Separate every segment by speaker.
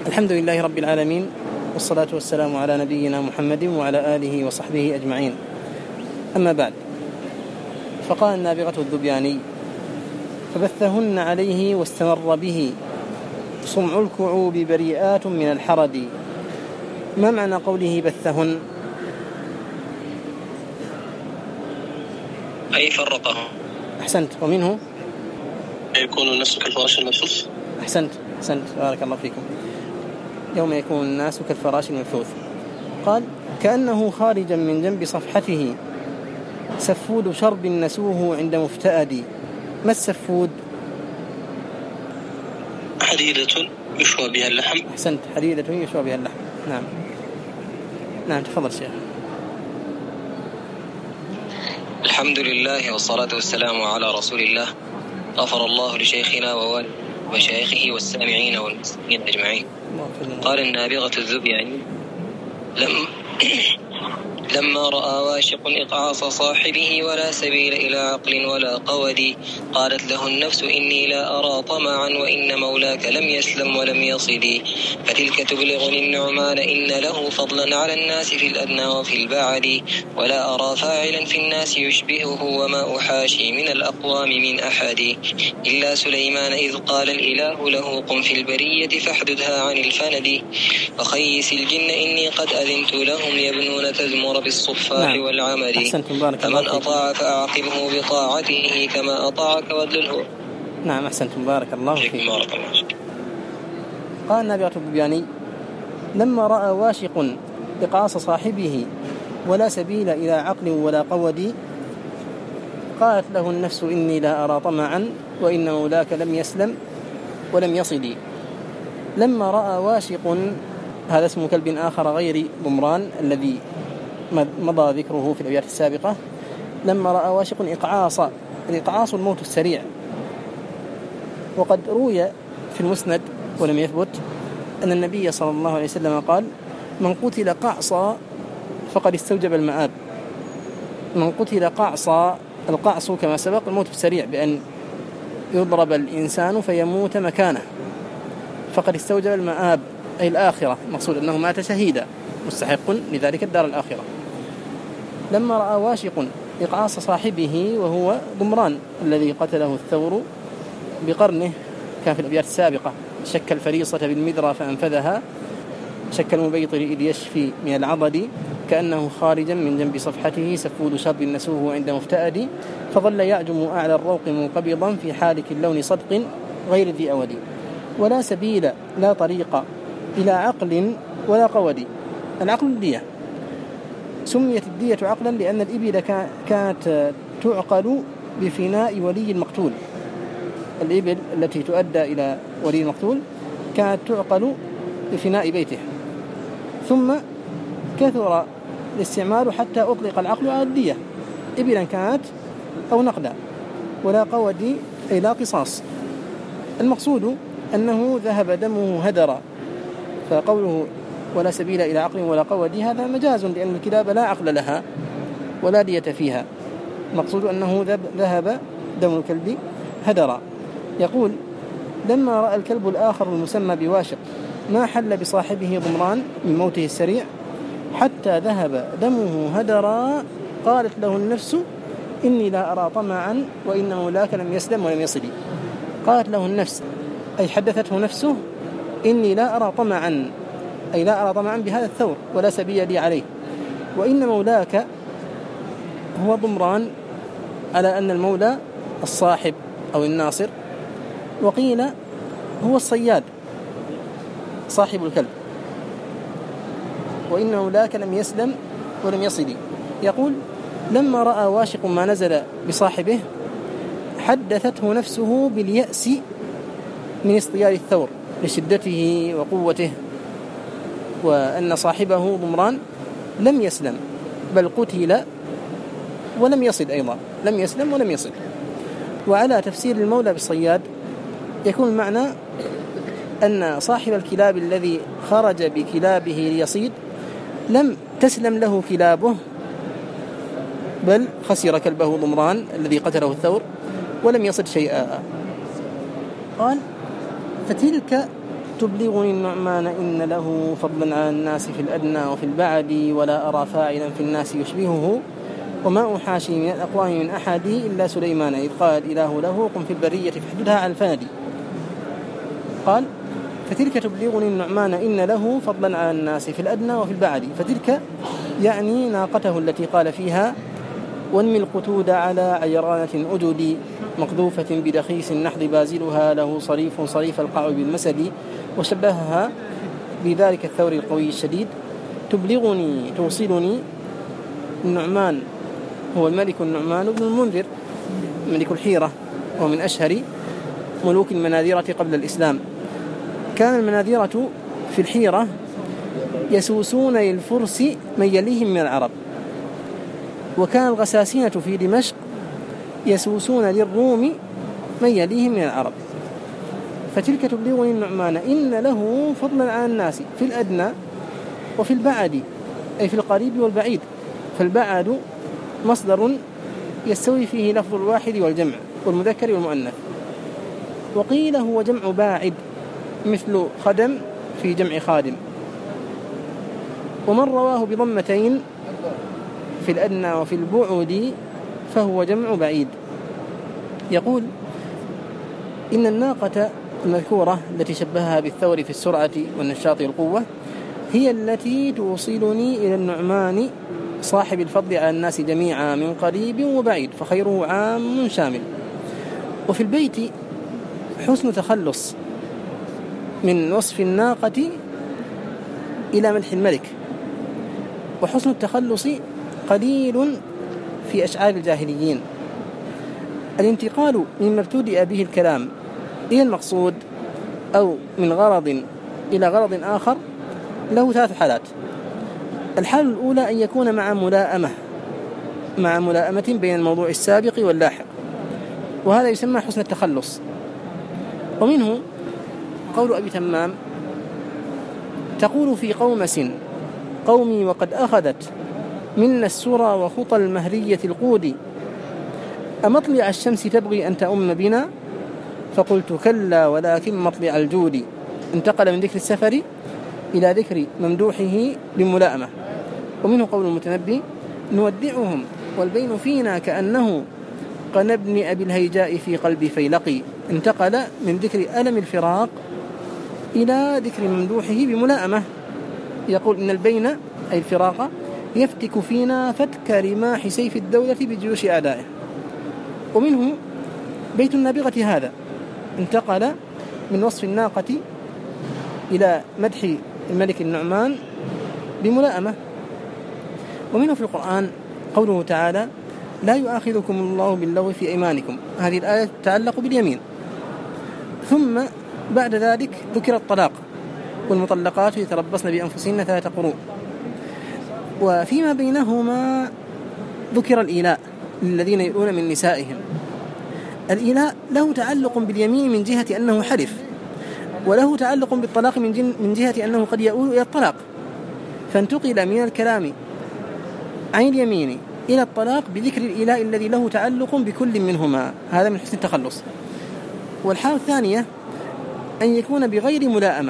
Speaker 1: الحمد لله رب العالمين، والصلاة والسلام على نبينا محمد وعلى آله وصحبه أجمعين. أما بعد، فقال النابغة الذبياني: فبثهن عليه واستمر به صمع الكعوب بريئات من الحرد. ما معنى قوله بثهن؟
Speaker 2: أي فرقه.
Speaker 1: أحسنت. ومنه
Speaker 2: يكون الناس كالفراش المبثوث.
Speaker 1: أحسنت بارك الله فيكم. يوم يكون الناس كالفراش المبثوث. قال: كأنه خارجا من جنب صفحته سفود شرب نسوه عند مفتأد. ما السفود؟
Speaker 2: حديدة يشوى بها اللحم.
Speaker 1: أحسنت، حديدة يشوى بها اللحم. نعم تفضل شيخ.
Speaker 2: الحمد لله والصلاة والسلام على رسول الله. غفر الله لشيخنا ومشايخه والسامعين والمسلمين أجمعين. قال النابغة الذبياني: لما رأى واشق إقعاص صاحبه ولا سبيل إلى عقل ولا قود، قالت له النفس: إني لا أرى طمعا وإن مولاك لم يسلم ولم يصد. فتلك تبلغني النعمان إن له فضلا على الناس في الأدنى وفي البعد، ولا أرى فاعلا في الناس يشبهه وما أحاشي من الأقوام من أحد، إلا سليمان إذ قال الإله له: قم في البرية فاحددها عن الفند، وخيس الجن إني قد أذنت لهم يبنون تزمر بالصفاح والعمل، فمن أطاع فأعقبه بطاعته كما أطاعك وادلله.
Speaker 1: نعم أحسنتم، بارك الله فيكم. قال النابغة الذبياني: لما رأى واشق إقعاص صاحبه ولا سبيل إلى عقل ولا قود، قالت له النفس: إني لا أرى طمعا وإن مولاك لم يسلم ولم يصل. لما رأى واشق، هذا اسم كلب آخر غير ضمران الذي مضى ذكره في الأبيات السابقة. لما رأى واشق الإقعاص الموت السريع. وقد روي في المسند ولم يثبت أن النبي صلى الله عليه وسلم قال: من قتل قعصا فقد استوجب المآب. من قتل قعصا، القعص كما سبق الموت السريع بأن يضرب الإنسان فيموت مكانه، فقد استوجب المآب أي الآخرة، المقصود أنه مات شهيدا مستحق لذلك الدار الآخرة. لما رأى واشق إقعاص صاحبه وهو ضمران الذي قتله الثور بقرنه، كان في الأبيات السابقة: شك الفريصة بالمدرى فأنفذها، شك المبيطر إذ يشفي من العضد، كأنه خارجا من جنب صفحته سفود شرب نسوه عند مفتأد، فظل يعجم أعلى الروق منقبضا في حالك اللون صدق غير ذي أود، ولا سبيل لا طريق إلى عقل ولا قود. العقل الدية، سميت الدية عقلا لأن الإبل كانت تعقل بفناء ولي المقتول. الإبل التي تؤدى إلى ولي المقتول كانت تعقل بفناء بيته، ثم كثر الاستعمال حتى أطلق العقل على الدية، إبلا كانت أو نقدا. ولا قود أي لا قصاص. المقصود أنه ذهب دمه هدرا، فقوله ولا سبيل إلى عقل ولا قود هذا مجاز، لأن الكلاب لا عقل لها ولا دية فيها. المقصود أنه ذهب دم الكلب هدرا. يقول: لما رأى الكلب الآخر المسمى بواشق ما حل بصاحبه ضمران من موته السريع حتى ذهب دمه هدرا، قالت له النفس: إني لا أرى طمعا وإن مولاك لم يسلم ولم يصل. قالت له النفس أي حدثته نفسه: إني لا أرى طمعا، أي لا أرى طمعا بهذا الثور ولا سبيل لي عليه، وإن مولاك هو ضمران على أن المولى الصاحب أو الناصر، وقيل هو الصياد صاحب الكلب، وإن مولاك لم يسلم ولم يصل. يقول: لما رأى واشق ما نزل بصاحبه حدثته نفسه باليأس من اصطياد الثور لشدته وقوته، وأن صاحبه ضمران لم يسلم بل قتل ولم يصل أيضا، لم يسلم ولم يصل. وعلى تفسير المولى بالصياد يكون المعنى أن صاحب الكلاب الذي خرج بكلابه ليصيد لم تسلم له كلابه، بل خسر كلبه ضمران الذي قتله الثور ولم يصد شيئا. قال: فتلك تبلغني النعمان إن له فضلا على الناس في الأدنى وفي البعد ولا أرى فاعلا في الناس يشبهه وما أحاشي من الأقوام من أحد إلا سليمان إذ قال الإله له قم في البرية فاحددها على الفادي. قال فتلك تبلغني النعمان إن له فضلا على الناس في الأدنى وفي البعد. فتلك يعني ناقته التي قال فيها وانمي القتود على عيرانة أدد مقذوفة بدخيس النحض بازلها له صريف صريف القاع بالمسد وشبهها بذلك الثور القوي الشديد. تبلغني توصلني النعمان هو الملك النعمان بن المنذر ملك الحيرة ومن أشهر ملوك المناذرة قبل الإسلام. كان المناذرة في الحيرة يسوسون للفرس من يليهم من العرب، وكان الغساسنة في دمشق يسوسون للروم من يليهم من العرب. فتلك تبلغني النعمان إن له فضلا على الناس في الأدنى وفي البعد أي في القريب والبعيد. فالبعد مصدر يستوي فيه لفظ الواحد والجمع والمذكر والمؤنث، وقيل هو جمع باعد مثل خدم في جمع خادم. ومن رواه بضمتين في الأدنى وفي البعد فهو جمع بعيد. يقول إن الناقة المذكورة التي شبهها بالثور في السرعة والنشاط والقوة هي التي توصلني إلى النعمان صاحب الفضل على الناس جميعا من قريب وبعيد فخيره عام شامل. وفي البيت حسن تخلص من وصف الناقة إلى مدح الملك، وحسن التخلص قليل في أشعار الجاهليين. الانتقال مما ابتدأ به الكلام إلى المقصود أو من غرض إلى غرض آخر له 3 حالات. الحالة الأولى أن يكون مع ملائمة بين الموضوع السابق واللاحق، وهذا يسمى حسن التخلص. ومنه قول أبي تمام تقول في قومس قومي وقد أخذت منا السرى وخطى المهرية القود أمطلع الشمس تبغي أن تأم بنا فقلت كلا ولكن مطلع الجود. انتقل من ذكر السفر إلى ذكر ممدوحه بملائمة. ومنه قول المتنبي نودعهم والبين فينا كأنه قنبن أبي الهيجاء في قلبي فيلقي. انتقل من ذكر ألم الفراق إلى ذكر ممدوحه بملائمة. يقول إن البين أي الفراق يفتك فينا فتك رماح سيف الدولة بجيوش أعدائه. ومنه بيت النابغة هذا انتقل من وصف الناقة إلى مدح الملك النعمان بملائمة. ومنه في القرآن قوله تعالى لا يؤاخذكم الله باللغو في أيمانكم. هذه الآية تتعلق باليمين. ثم بعد ذلك ذكر الطلاق والمطلقات يتربصن بأنفسهن 3 قروء. وفيما بينهما ذكر الإيلاء للذين يؤلون من نسائهم. الإيلاء له تعلق باليمين من جهة أنه حلف، وله تعلق بالطلاق من جهة أنه قد يؤول إلى الطلاق، فانتقل من الكلام عن اليمين إلى الطلاق بذكر الإيلاء الذي له تعلق بكل منهما. هذا من حسن التخلص. والحالة الثانية أن يكون بغير ملائمة،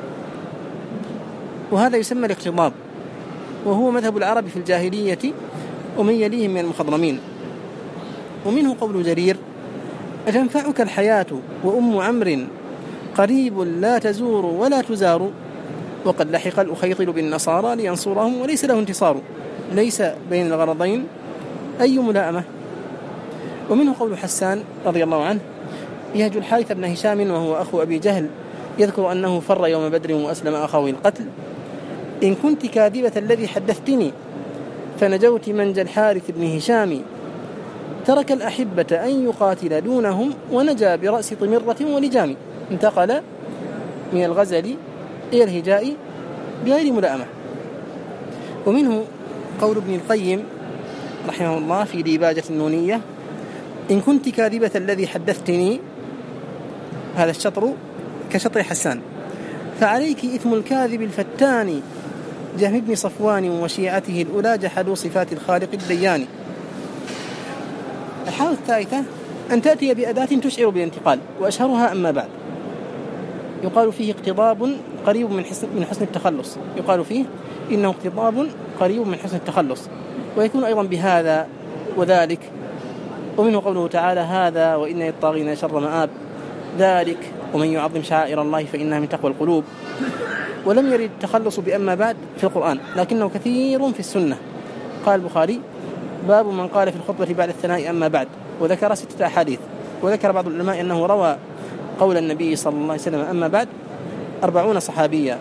Speaker 1: وهذا يسمى الاقتضاب، وهو مذهب العرب في الجاهلية ومن يليهم من المخضرمين. ومنه قول جرير أتنفعك الحياة وأم عمرو قريب لا تزور ولا تزار وقد لحق الأخيطل بالنصارى لينصرهم وليس له انتصار. ليس بين الغرضين أي ملائمة. ومنه قول حسان رضي الله عنه يهج الحارث بن هشام وهو أخو أبي جهل يذكر أنه فر يوم بدر وأسلم أخوه القتل إن كنت كاذبة الذي حدثتني فنجوت منجى الحارث بن هشام ترك الأحبة أن يقاتل دونهم ونجا برأس طمرة ولجام. انتقل من الغزل إلى الهجاء بغير ملائمة. ومنه قول ابن القيم رحمه الله في ديباجة النونية إن كنت كاذبة الذي حدثتني، هذا الشطر كشطر حسان، فعليك إثم الكاذب الفتان جهم بن صفوان وشيعته الأولى جحدوا صفات الخالق الديان. الحالة الثالثة أن تأتي بأداة تشعر بالانتقال، وأشهرها أما بعد. يقال فيه اقتضاب قريب من حسن التخلص، يقال فيه إنه اقتضاب قريب من حسن التخلص، ويكون أيضا بهذا وذلك. ومنه قوله تعالى: هذا وإن للطاغين شر مآب، ذلك ومن يعظم شعائر الله فإنها من تقوى القلوب. ولم يرد التخلص بأما بعد في القرآن، لكنه كثير في السنة. قال البخاري: باب من قال في الخطبة بعد الثناء أما بعد، وذكر 6 أحاديث. وذكر بعض العلماء أنه روى قول النبي صلى الله عليه وسلم أما بعد 40 صحابيا.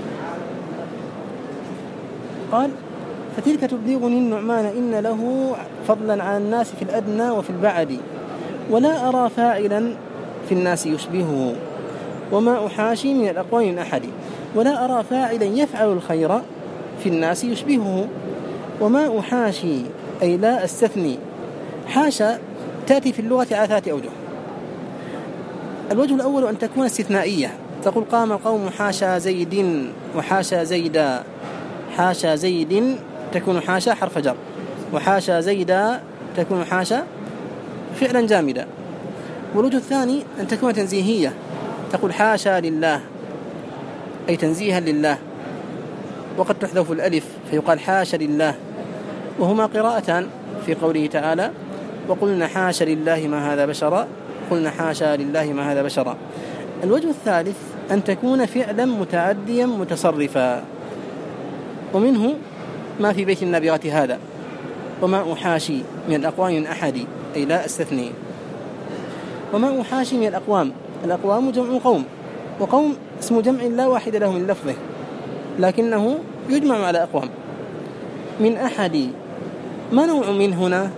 Speaker 1: قال: فتلك تبلغني النعمان إن له فضلا على الناس في الأدنى وفي البعد، ولا أرى فاعلا في الناس يشبهه، وما أحاشي من الأقوال من أحد، ولا أرى فاعلا يفعل الخير في الناس يشبهه، وما أحاشي أي لا أستثني. حاشا تأتي في اللغة على 3 أوجه. الوجه الأول أن تكون استثنائية، تقول: قام القوم حاشا زيد وحاشا زيدا. حاشا زيد تكون حاشا حرف جر، وحاشا زيدا تكون حاشا فعلا جامدا. والوجه الثاني أن تكون تنزيهية، تقول: حاشا لله، أي تنزيها لله، وقد تحذف الألف فيقال حاشا لله. وهما قراءتان في قوله تعالى: وقلنا حاشا لله ما هذا بشرا، قلنا حاشا لله ما هذا بشرا. الوجه الثالث أن تكون فعلا متعديا متصرفا، ومنه ما في بيت النابغة هذا: وما أحاشي من الأقوام من أحد، أي لا أستثني. وما أحاشي من الأقوام، الأقوام جمع قوم، وقوم اسم جمع لا واحد له من لفظه، لكنه يجمع على أقوام. من أحد، ما نوع من هنا؟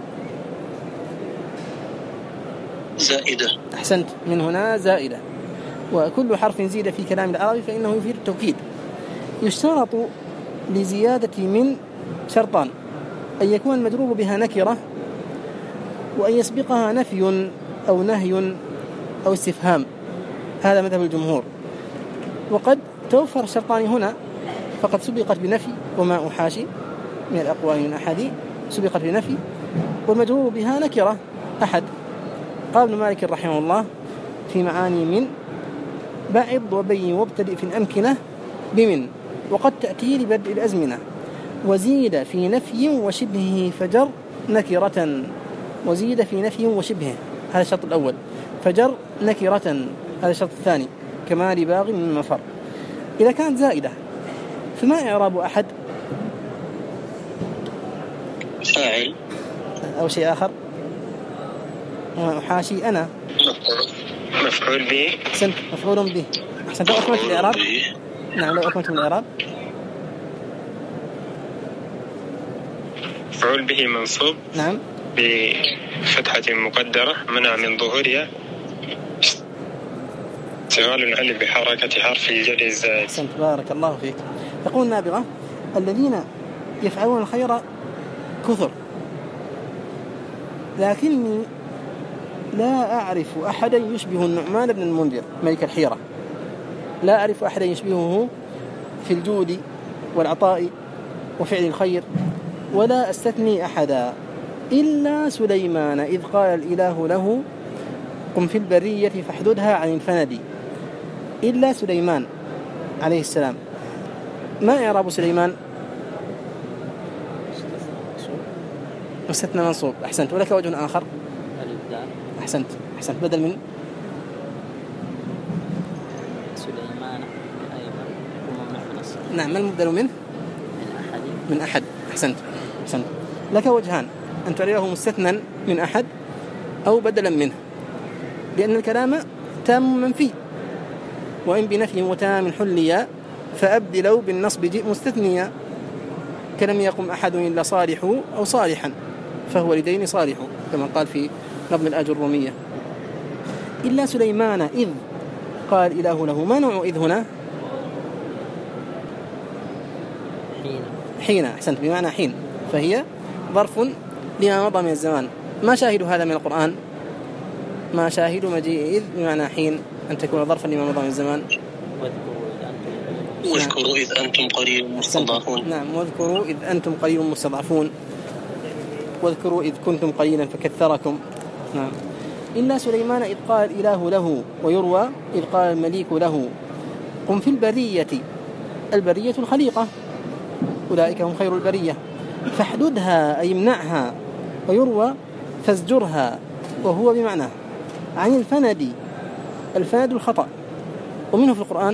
Speaker 2: زائدة.
Speaker 1: أحسنت، من هنا زائدة. وكل حرف زيد في كلام العربي فإنه يفيد التوكيد. يشترط لزيادة من شرطان: أن يكون المجرور بها نكرة، وأن يسبقها نفي أو نهي أو استفهام. هذا مذهب الجمهور. وقد توفر الشرطان هنا، فقد سبقت بنفي وما أحاشي من الأقوال من أحد، سبقت بنفي، والمجرور بها نكرة أحد. قال ابن مالك رحمه الله في معاني: من بعض وبين وابتدئ في الأمكنة بمن، وقد تأتي لبدء الأزمنة. وزيد في نفي وشبهه فجر نكرة، وزيد في نفي وشبهه، هذا الشرط الأول. فجر نكرة، هذا الشرط الثاني. كما لباغ من مفر. إذا كانت زائدة فما إعراب أحد؟
Speaker 2: فاعل
Speaker 1: أو شيء آخر. وحاشي أنا
Speaker 2: مفعول به.
Speaker 1: أحسنت، مفعول به. أحسنت. لو أكملت الإعراب. نعم، لو أكملت الإعراب:
Speaker 2: مفعول به منصوب،
Speaker 1: نعم،
Speaker 2: بفتحة مقدرة منع من ظهورها استغلال المحل بحركة حرف الجر الزائد.
Speaker 1: أحسنت، بارك الله فيك. يقول النابغة: الذين يفعلون الخير كثر، لكني لا أعرف أحدا يشبه النعمان بن المنذر ملك الحيرة. لا أعرف أحدا يشبهه في الجود والعطاء وفعل الخير، ولا أستثني أحدا إلا سليمان إذ قال الإله له: قم في البرية فاحددها عن الفند. إلا سليمان عليه السلام. ما إعراب سليمان؟ مستثنى منصوب. أحسنت. ولك وجه آخر. أحسنت، بدل من
Speaker 3: سليمان أيضا.
Speaker 1: نعم، ما المبدل منه؟ من أحد. أحسنت. لك وجهان: أن تعرفه مستثنى من أحد أو بدلا منه، لأن الكلام تام منفي، وإن بنفي وتام حليا فأبدلوا بالنصب جئ مستثنيا، كلم يقم أحد إلا صالح أو صالحا فهو لدين صالح، كما قال في نظم الآجرومية. إلا سليمان إذ قال إله له. ما نوع إذ هنا؟ حين. أحسنت، بمعنى حين، فهي ظرف لما مضى من الزمان. ما شاهد هذا من القرآن؟ ما شاهد مجيء إذ بمعنى حين أن تكون ظرفا لما مضى من الزمان.
Speaker 2: واذكروا إذ أنتم قليل مستضعفون.
Speaker 1: نعم، واذكروا إذ أنتم قليل مستضعفون، واذكروا إذ كنتم قليلا فكثركم. نعم. إلا سليمان إذ قال الإله له، ويروى إذ قال المليك له. قم في البرية، البرية الخليقة، أولئك هم خير البرية، فاحددها أي امنعها، ويروى فازجرها وهو بمعنى عن الفند، الفند الخطأ. ومنه في القرآن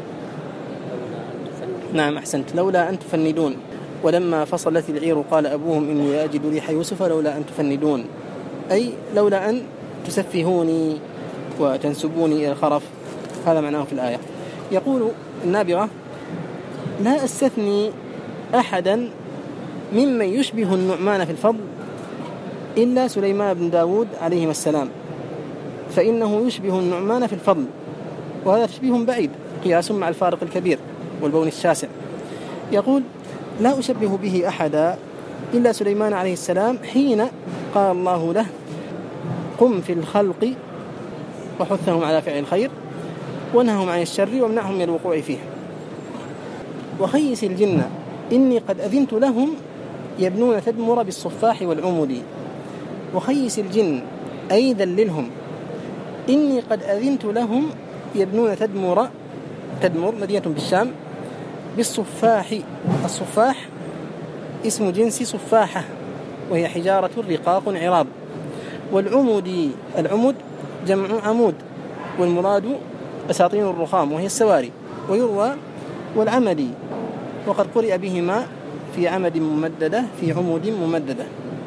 Speaker 1: نعم أحسنت لولا أن تفندون، ولما فصلت العير قال أبوهم إني لا أجد ريح يوسف لولا أن تفندون، أي لولا أن تسفهوني وتنسبوني إلى الخرف، هذا معناه في الآية. يقول النابغة لا أستثني أحدا ممن يشبه النعمان في الفضل إلا سليمان بن داود عليه السلام، فإنه يشبه النعمان في الفضل، وهذا تشبيه بعيد قياس مع الفارق الكبير والبون الشاسع. يقول لا أشبه به أحدا إلا سليمان عليه السلام حين قال الله له قم في الخلق وحثهم على فعل الخير ونههم عن الشر وامنعهم من الوقوع فيه. وخيس الجن إني قد أذنت لهم يبنون تدمر بالصفاح والعمد. وخيس الجن أي دللهم، إني قد أذنت لهم يبنون تدمر مدينة بالشام بالصفاح. الصفاح اسم جنس صفاحة وهي حجارة رقاق عراض. والعمد، العمد جمع عمود، والمراد أساطين الرخام وهي السواري. ويروى والعمد، وقد قرئ بهما في عمد ممددة في عمود ممددة.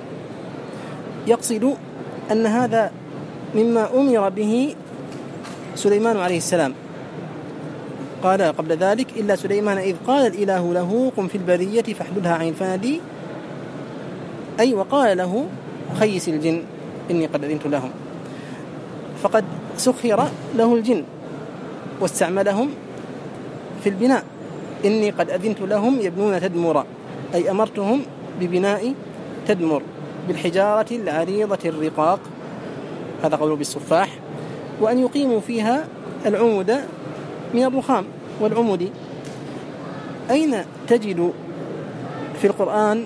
Speaker 1: يقصد أن هذا مما أمر به سليمان عليه السلام. قال قبل ذلك إلا سليمان إذ قال الإله له قم في البرية فاحددها عن الفند، أي وقال له خيس الجن إني قد أذنت لهم، فقد سخر له الجن واستعملهم في البناء. إني قد أذنت لهم يبنون تدمر، أي أمرتهم ببناء تدمر بالحجارة العريضة الرقاق، هذا قوله بالصفاح، وأن يقيموا فيها العمود من الرخام والعمود. أين تجد في القرآن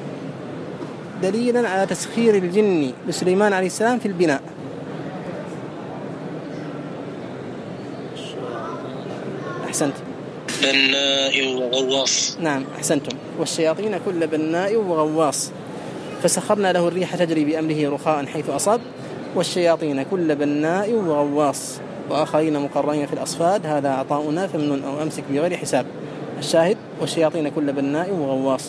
Speaker 1: دليلا على تسخير الجن لسليمان عليه السلام في البناء؟ أحسنت،
Speaker 2: بناء وغواص.
Speaker 1: نعم أحسنتم. والشياطين كل بناء وغواص، فسخرنا له الريح تجري بأمره رخاء حيث أصاب، والشياطين كل بناء وغواص، وآخرين مقرنين في الأصفاد، هذا عطاؤنا فمن أو أمسك بغير حساب. الشاهد والشياطين كل بناء وغواص.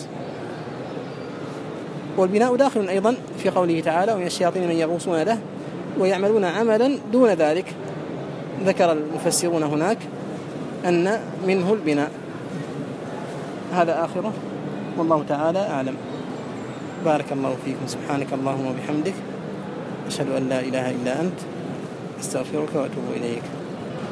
Speaker 1: والبناء داخل أيضا في قوله تعالى ومن الشياطين من يغوصون له ويعملون عملا دون ذلك. ذكر المفسرون هناك أن منه البناء. هذا آخره والله تعالى أعلم. بارك الله فيكم. سبحانك اللهم وبحمدك، أشهد أن لا إله إلا أنت، أستغفرك وأتوب إليك.